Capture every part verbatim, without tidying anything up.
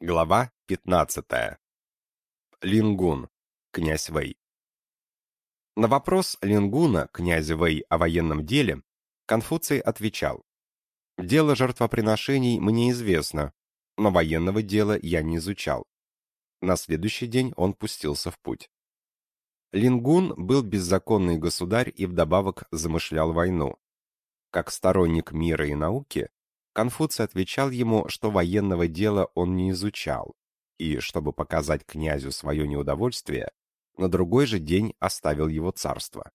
Глава пятнадцатая. Лингун, князь Вэй. На вопрос Лингуна, князя Вэй, о военном деле, Конфуций отвечал: «Дело жертвоприношений мне известно, но военного дела я не изучал». На следующий день он пустился в путь. Лингун был беззаконный государь и вдобавок замышлял войну. Как сторонник мира и науки, Конфуций отвечал ему, что военного дела он не изучал, и, чтобы показать князю свое неудовольствие, на другой же день оставил его царство.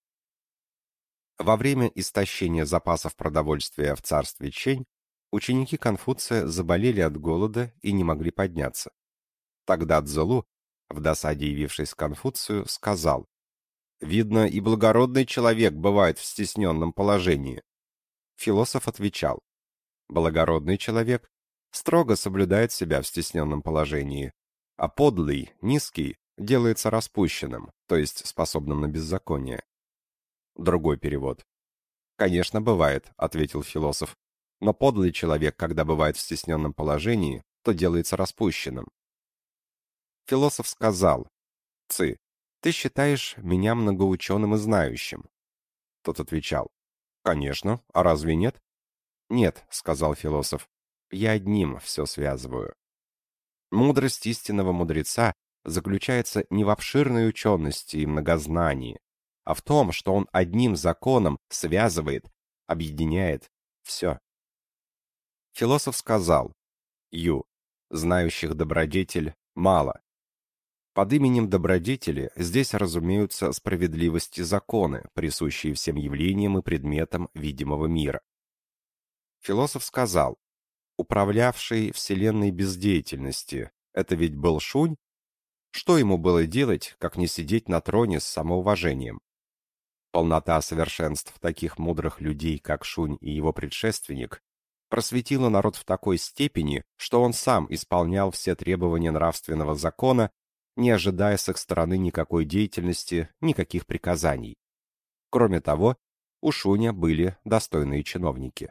Во время истощения запасов продовольствия в царстве Чэнь ученики Конфуция заболели от голода и не могли подняться. Тогда Цзэлу, в досаде явившись к Конфуцию, сказал: «Видно, и благородный человек бывает в стесненном положении». Философ отвечал: «Благородный человек строго соблюдает себя в стесненном положении, а подлый, низкий, делается распущенным, то есть способным на беззаконие». Другой перевод. «Конечно, бывает», — ответил философ, «но подлый человек, когда бывает в стесненном положении, то делается распущенным». Философ сказал: «Ци, ты считаешь меня многоученым и знающим?» Тот отвечал: «Конечно, а разве нет?» «Нет», — сказал философ, — «я одним все связываю». Мудрость истинного мудреца заключается не в обширной учености и многознании, а в том, что он одним законом связывает, объединяет все. Философ сказал: «Ю, знающих добродетель мало». Под именем добродетели здесь разумеются справедливость и законы, присущие всем явлениям и предметам видимого мира. Философ сказал: управлявший вселенной без деятельности, это ведь был Шунь? Что ему было делать, как не сидеть на троне с самоуважением? Полнота совершенств таких мудрых людей, как Шунь и его предшественник, просветила народ в такой степени, что он сам исполнял все требования нравственного закона, не ожидая с их стороны никакой деятельности, никаких приказаний. Кроме того, у Шуня были достойные чиновники.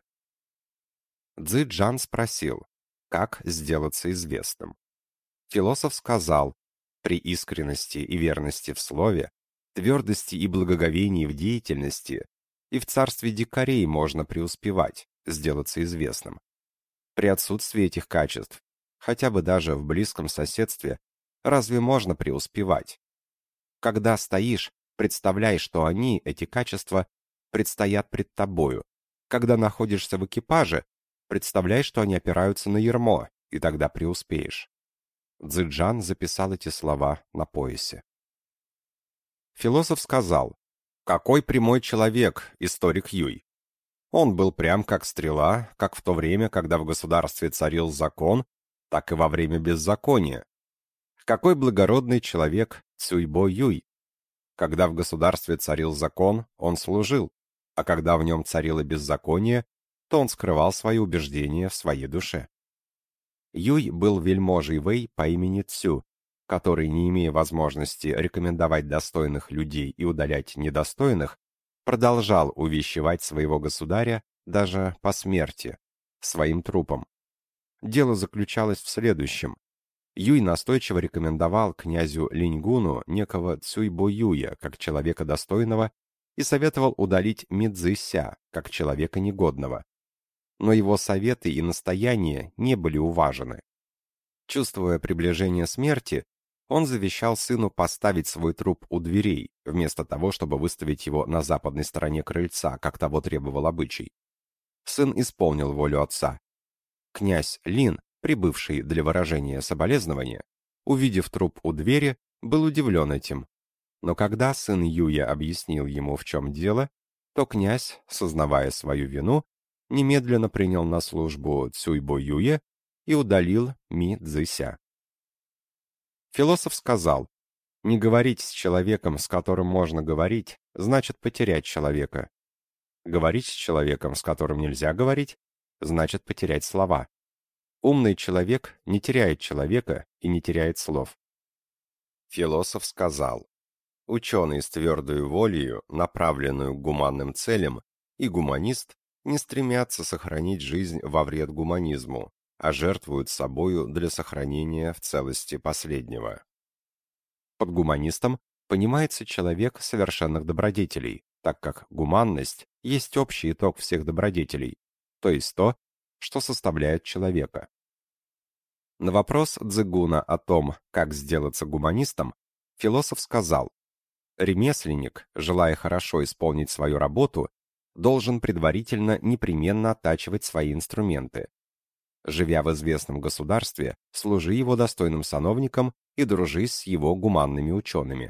Цзи Джан спросил, как сделаться известным. Философ сказал: при искренности и верности в слове, твердости и благоговении в деятельности и в царстве дикарей можно преуспевать, сделаться известным. При отсутствии этих качеств, хотя бы даже в близком соседстве, разве можно преуспевать? Когда стоишь, представляй, что они, эти качества, предстоят пред тобою. Когда находишься в экипаже, представляй, что они опираются на ярмо, и тогда преуспеешь. Цзи Джан записал эти слова на поясе. Философ сказал: «Какой прямой человек, историк Юй! Он был прям как стрела, как в то время, когда в государстве царил закон, так и во время беззакония. Какой благородный человек Цюйбо Юй! Когда в государстве царил закон, он служил, а когда в нем царило беззаконие, то он скрывал свои убеждения в своей душе». Юй был вельможей Вэй по имени Цю, который, не имея возможности рекомендовать достойных людей и удалять недостойных, продолжал увещевать своего государя даже по смерти, своим трупом. Дело заключалось в следующем. Юй настойчиво рекомендовал князю Линьгуну некого Цюйбо Юя как человека достойного и советовал удалить Мидзися как человека негодного. Но его советы и настояния не были уважены. Чувствуя приближение смерти, он завещал сыну поставить свой труп у дверей, вместо того, чтобы выставить его на западной стороне крыльца, как того требовал обычай. Сын исполнил волю отца. Князь Лин, прибывший для выражения соболезнования, увидев труп у двери, был удивлен этим. Но когда сын Юя объяснил ему, в чем дело, то князь, сознавая свою вину, немедленно принял на службу Цюйбо Юя и удалил Ми Цзися. Философ сказал: «Не говорить с человеком, с которым можно говорить, значит потерять человека. Говорить с человеком, с которым нельзя говорить, значит потерять слова. Умный человек не теряет человека и не теряет слов». Философ сказал: «Ученый с твердою волею, направленную к гуманным целям, и гуманист не стремятся сохранить жизнь во вред гуманизму, а жертвуют собою для сохранения в целости последнего. Под гуманистом понимается человек совершенных добродетелей, так как гуманность есть общий итог всех добродетелей, то есть то, что составляет человека. На вопрос Цзыгуна о том, как сделаться гуманистом, философ сказал: ремесленник, желая хорошо исполнить свою работу, должен предварительно непременно оттачивать свои инструменты. Живя в известном государстве, служи его достойным сановником и дружи с его гуманными учеными.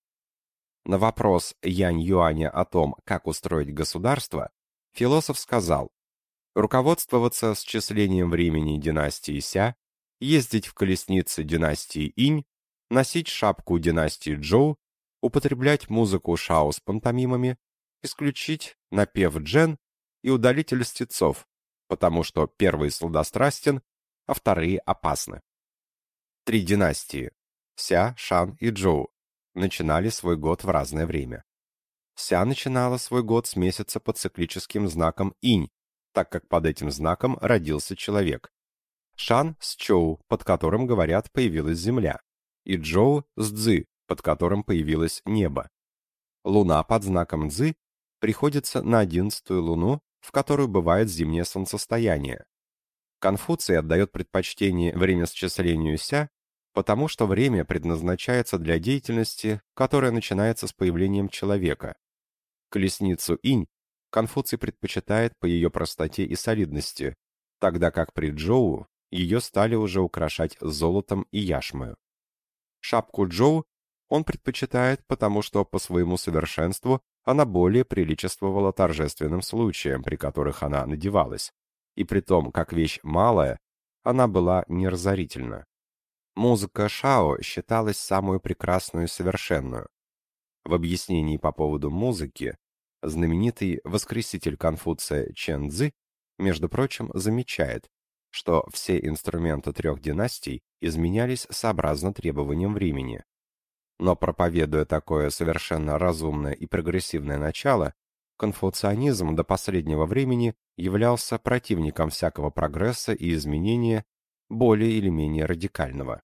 На вопрос Янь Юаня о том, как устроить государство, философ сказал: руководствоваться счислением времени династии Ся, ездить в колеснице династии Инь, носить шапку династии Чжоу, употреблять музыку шао с пантомимами, исключить напев джен и удалить льстецов, потому что первый сладострастен, а вторые опасны. Три династии – Ся, Шан и Чжоу – начинали свой год в разное время. Ся начинала свой год с месяца под циклическим знаком Инь, так как под этим знаком родился человек. Шан с Чоу, под которым, говорят, появилась земля, и Чжоу с Цзы, под которым появилось небо. Луна под знаком Цзы приходится на одиннадцатую луну, в которую бывает зимнее солнцестояние. Конфуций отдает предпочтение времясчислению Ся, потому что время предназначается для деятельности, которая начинается с появлением человека. Колесницу Инь Конфуций предпочитает по ее простоте и солидности, тогда как при Чжоу ее стали уже украшать золотом и яшмою. Шапку Чжоу он предпочитает, потому что по своему совершенству она более приличествовала торжественным случаям, при которых она надевалась, и при том, как вещь малая, она была неразорительна. Музыка шао считалась самую прекрасную и совершенную. В объяснении по поводу музыки знаменитый воскреситель Конфуция Чен Цзы, между прочим, замечает, что все инструменты трех династий изменялись сообразно требованиям времени. Но проповедуя такое совершенно разумное и прогрессивное начало, конфуцианизм до последнего времени являлся противником всякого прогресса и изменения, более или менее радикального.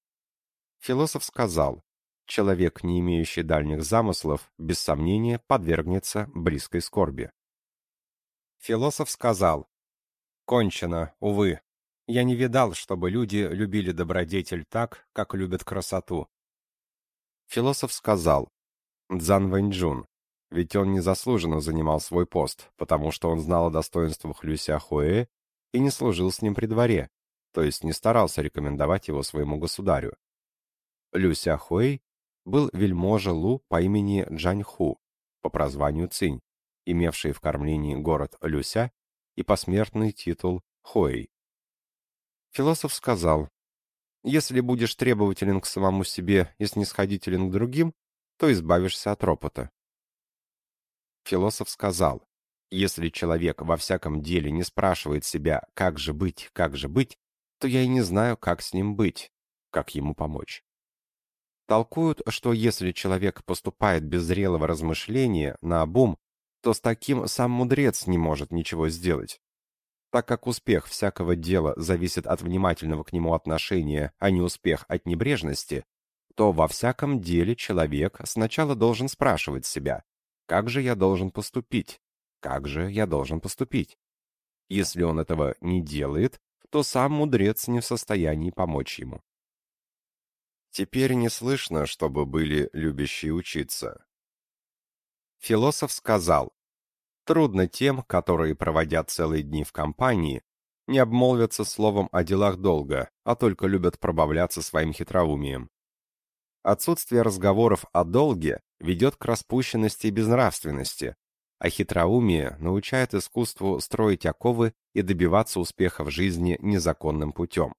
Философ сказал: человек, не имеющий дальних замыслов, без сомнения подвергнется близкой скорби. Философ сказал: кончено, увы. Я не видал, чтобы люди любили добродетель так, как любят красоту. Философ сказал: Цзан Вэньчжун, ведь он незаслуженно занимал свой пост, потому что он знал о достоинствах Лю Сяхуэ и не служил с ним при дворе, то есть не старался рекомендовать его своему государю. Лю Сяхуэ был вельможа Лу по имени Джаньху, по прозванию Цинь, имевший в кормлении город Люся и посмертный титул Хуэй. Философ сказал: если будешь требователен к самому себе и снисходителен к другим, то избавишься от ропота. Философ сказал: если человек во всяком деле не спрашивает себя, как же быть, как же быть, то я и не знаю, как с ним быть, как ему помочь. Толкуют, что если человек поступает без зрелого размышления наобум, то с таким сам мудрец не может ничего сделать. Так как успех всякого дела зависит от внимательного к нему отношения, а не успех от небрежности, то во всяком деле человек сначала должен спрашивать себя: как же я должен поступить? Как же я должен поступить? Если он этого не делает, то сам мудрец не в состоянии помочь ему. Теперь не слышно, чтобы были любящие учиться. Философ сказал: трудно тем, которые, проводя целые дни в компании, не обмолвятся словом о делах долго, а только любят пробавляться своим хитроумием. Отсутствие разговоров о долге ведет к распущенности и безнравственности, а хитроумие научает искусству строить оковы и добиваться успеха в жизни незаконным путем.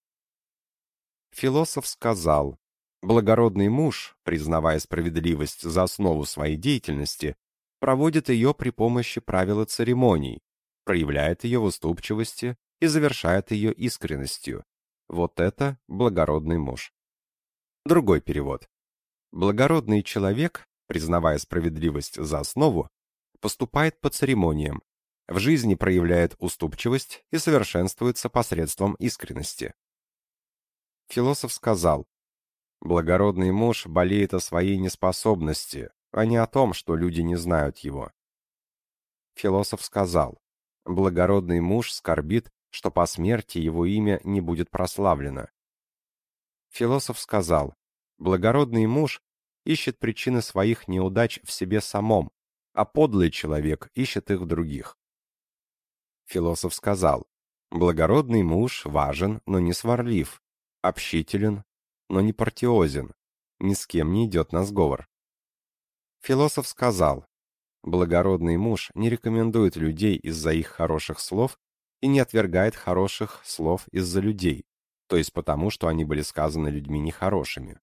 Философ сказал: благородный муж, признавая справедливость за основу своей деятельности, проводит ее при помощи правил и церемоний, проявляет ее в уступчивости и завершает ее искренностью. Вот это благородный муж. Другой перевод. Благородный человек, признавая справедливость за основу, поступает по церемониям, В жизни проявляет уступчивость и совершенствуется посредством искренности. Философ сказал: благородный муж болеет о своей неспособности, а не о том, что люди не знают его. Философ сказал: благородный муж скорбит, что по смерти его имя не будет прославлено. Философ сказал: благородный муж ищет причины своих неудач в себе самом, а подлый человек ищет их в других. Философ сказал: благородный муж важен, но не сварлив, общителен, но не партиозен, ни с кем не идет на сговор. Философ сказал: благородный муж не рекомендует людей из-за их хороших слов и не отвергает хороших слов из-за людей, то есть потому, что они были сказаны людьми нехорошими.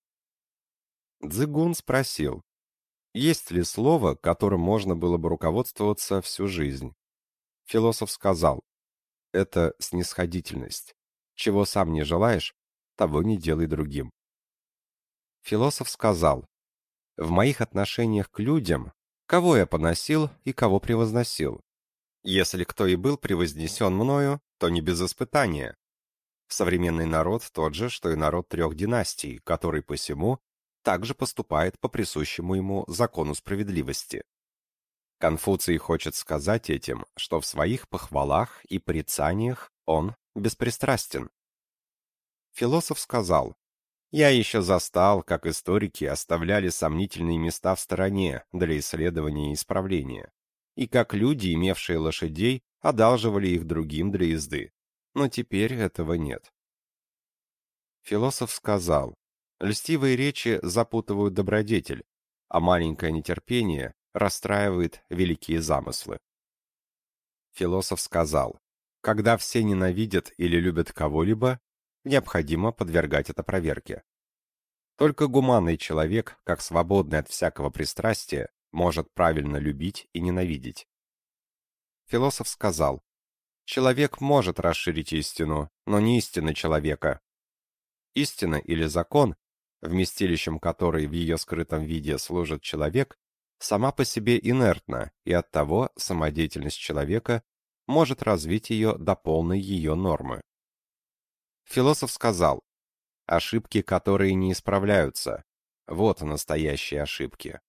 Цзыгун спросил: есть ли слово, которым можно было бы руководствоваться всю жизнь? Философ сказал: это снисходительность. Чего сам не желаешь, того не делай другим. Философ сказал: в моих отношениях к людям кого я поносил и кого превозносил? Если кто и был превознесен мною, то не без испытания. Современный народ тот же, что и народ трех династий, который посему также поступает по присущему ему закону справедливости. Конфуций хочет сказать этим, что в своих похвалах и порицаниях он беспристрастен. Философ сказал: я еще застал, как историки оставляли сомнительные места в стороне для исследования и исправления, и как люди, имевшие лошадей, одалживали их другим для езды. Но теперь этого нет. Философ сказал: льстивые речи запутывают добродетель, а маленькое нетерпение расстраивает великие замыслы. Философ сказал: когда все ненавидят или любят кого-либо, необходимо подвергать это проверке. Только гуманный человек, как свободный от всякого пристрастия, может правильно любить и ненавидеть. Философ сказал: человек может расширить истину, но не истина человека. Истина или закон, вместилищем которой в ее скрытом виде служит человек, сама по себе инертна, и оттого самодеятельность человека может развить ее до полной ее нормы. Философ сказал: ошибки, которые не исправляются, вот настоящие ошибки.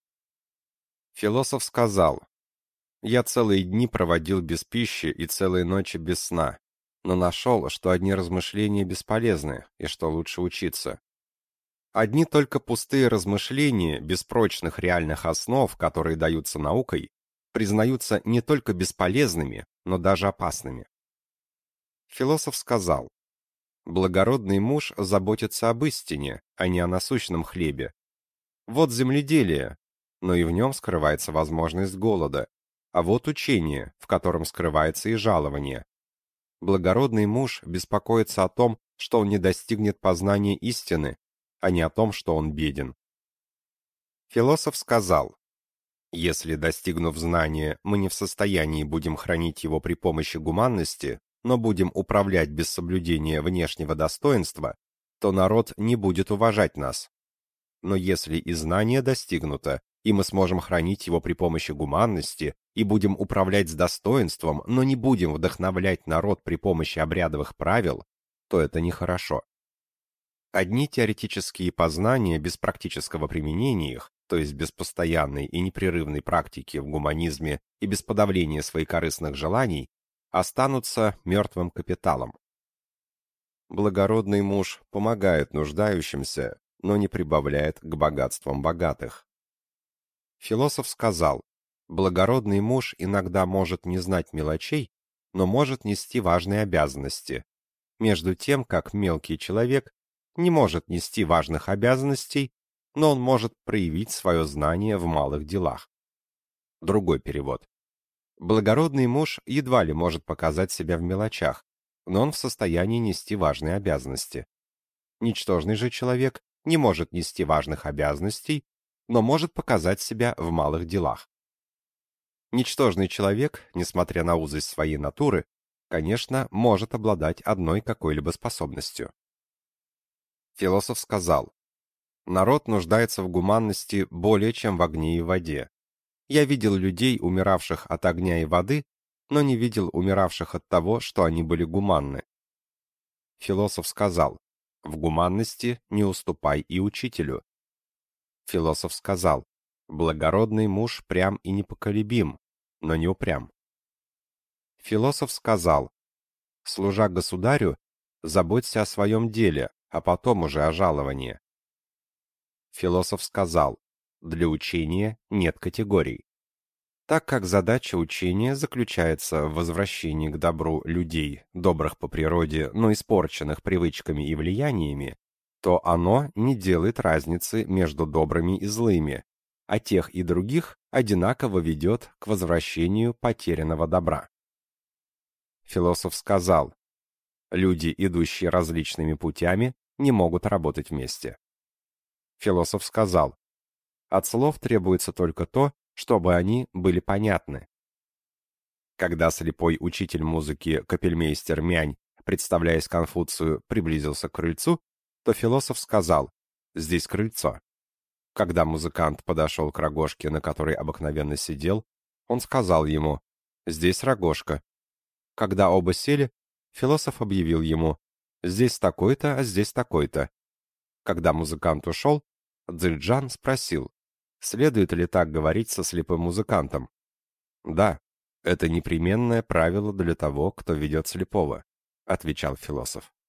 Философ сказал: я целые дни проводил без пищи и целые ночи без сна, но нашел, что одни размышления бесполезны и что лучше учиться. Одни только пустые размышления, без прочных реальных основ, которые даются наукой, признаются не только бесполезными, но даже опасными. Философ сказал: благородный муж заботится об истине, а не о насущном хлебе. Вот земледелие, но и в нем скрывается возможность голода, а вот учение, в котором скрывается и жалование. Благородный муж беспокоится о том, что он не достигнет познания истины, а не о том, что он беден. Философ сказал: если, достигнув знания, мы не в состоянии будем хранить его при помощи гуманности, но будем управлять без соблюдения внешнего достоинства, то народ не будет уважать нас. Но если и знание достигнуто, и мы сможем хранить его при помощи гуманности, и будем управлять с достоинством, но не будем вдохновлять народ при помощи обрядовых правил, то это нехорошо. Одни теоретические познания без практического применения их, то есть без постоянной и непрерывной практики в гуманизме и без подавления своекорыстных желаний, останутся мертвым капиталом. Благородный муж помогает нуждающимся, но не прибавляет к богатствам богатых. Философ сказал: благородный муж иногда может не знать мелочей, но может нести важные обязанности, между тем как мелкий человек не может нести важных обязанностей, но он может проявить свое знание в малых делах. Другой перевод. Благородный муж едва ли может показать себя в мелочах, но он в состоянии нести важные обязанности. Ничтожный же человек не может нести важных обязанностей, но может показать себя в малых делах. Ничтожный человек, несмотря на узость своей натуры, конечно, может обладать одной какой-либо способностью. Философ сказал: народ нуждается в гуманности более, чем в огне и воде. Я видел людей, умиравших от огня и воды, но не видел умиравших от того, что они были гуманны. Философ сказал: «В гуманности не уступай и учителю». Философ сказал: «Благородный муж прям и непоколебим, но не упрям». Философ сказал: «Служа государю, заботься о своем деле, а потом уже о жаловании». Философ сказал: «Для учения нет категорий». Так как задача учения заключается в возвращении к добру людей, добрых по природе, но испорченных привычками и влияниями, то оно не делает разницы между добрыми и злыми, а тех и других одинаково ведет к возвращению потерянного добра. Философ сказал: «Люди, идущие различными путями, не могут работать вместе». Философ сказал: «От слов требуется только то, чтобы они были понятны». Когда слепой учитель музыки капельмейстер Мянь, представляясь Конфуцию, приблизился к крыльцу, то философ сказал: «Здесь крыльцо». Когда музыкант подошел к рогожке, на которой обыкновенно сидел, он сказал ему: «Здесь рогожка». Когда оба сели, философ объявил ему: «Здесь такой-то, а здесь такой-то». Когда музыкант ушел, Цзильджан спросил: следует ли так говорить со слепым музыкантом? «Да, это непременное правило для того, кто ведет слепого», — отвечал философ.